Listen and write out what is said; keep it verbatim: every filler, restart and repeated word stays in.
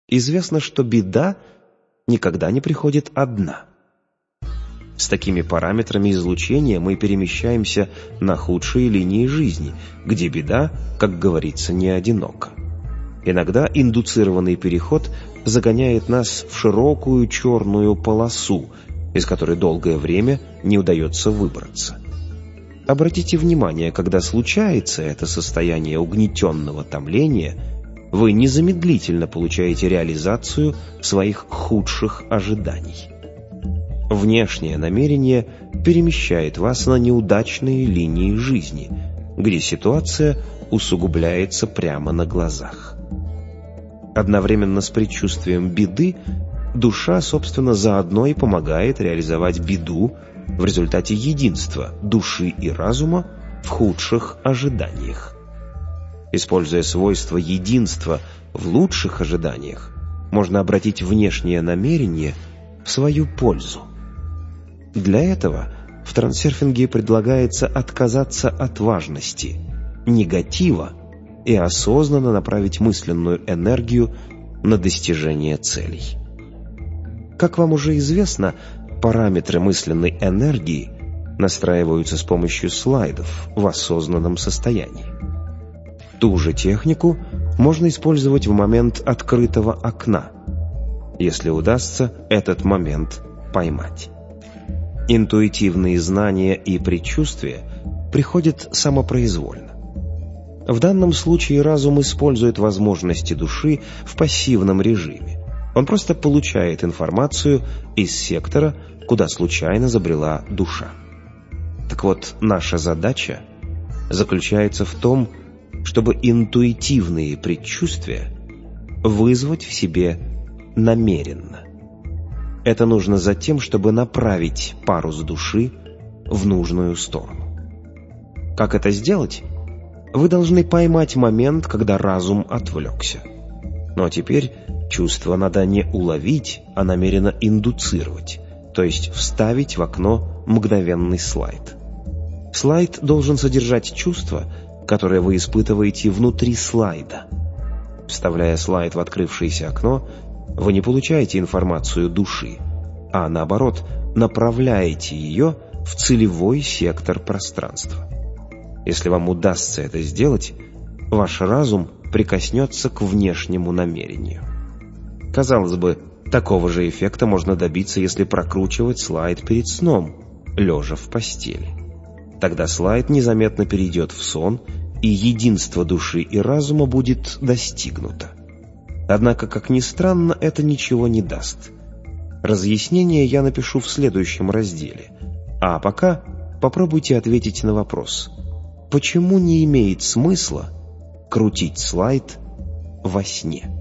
Известно, что беда никогда не приходит одна. С такими параметрами излучения мы перемещаемся на худшие линии жизни, где беда, как говорится, не одинока. Иногда индуцированный переход загоняет нас в широкую черную полосу, из которой долгое время не удается выбраться. Обратите внимание, когда случается это состояние угнетенного томления, вы незамедлительно получаете реализацию своих худших ожиданий. Внешнее намерение перемещает вас на неудачные линии жизни, где ситуация усугубляется прямо на глазах. Одновременно с предчувствием беды душа, собственно, заодно и помогает реализовать беду в результате единства души и разума в худших ожиданиях. Используя свойство единства в лучших ожиданиях, можно обратить внешнее намерение в свою пользу. Для этого в трансерфинге предлагается отказаться от важности, негатива и осознанно направить мысленную энергию на достижение целей. Как вам уже известно, параметры мысленной энергии настраиваются с помощью слайдов в осознанном состоянии. Ту же технику можно использовать в момент открытого окна, если удастся этот момент поймать. Интуитивные знания и предчувствия приходят самопроизвольно. В данном случае разум использует возможности души в пассивном режиме. Он просто получает информацию из сектора, куда случайно забрела душа. Так вот, наша задача заключается в том, чтобы интуитивные предчувствия вызвать в себе намеренно. Это нужно за тем, чтобы направить парус души в нужную сторону. Как это сделать? Вы должны поймать момент, когда разум отвлекся. Но теперь чувство надо не уловить, а намеренно индуцировать, то есть вставить в окно мгновенный слайд. Слайд должен содержать чувство, которое вы испытываете внутри слайда. Вставляя слайд в открывшееся окно, вы не получаете информацию души, а наоборот, направляете ее в целевой сектор пространства. Если вам удастся это сделать, ваш разум прикоснется к внешнему намерению. Казалось бы, такого же эффекта можно добиться, если прокручивать слайд перед сном, лежа в постели. Тогда слайд незаметно перейдет в сон, и единство души и разума будет достигнуто. Однако, как ни странно, это ничего не даст. Разъяснение я напишу в следующем разделе. А пока попробуйте ответить на вопрос: почему не имеет смысла крутить слайд во сне?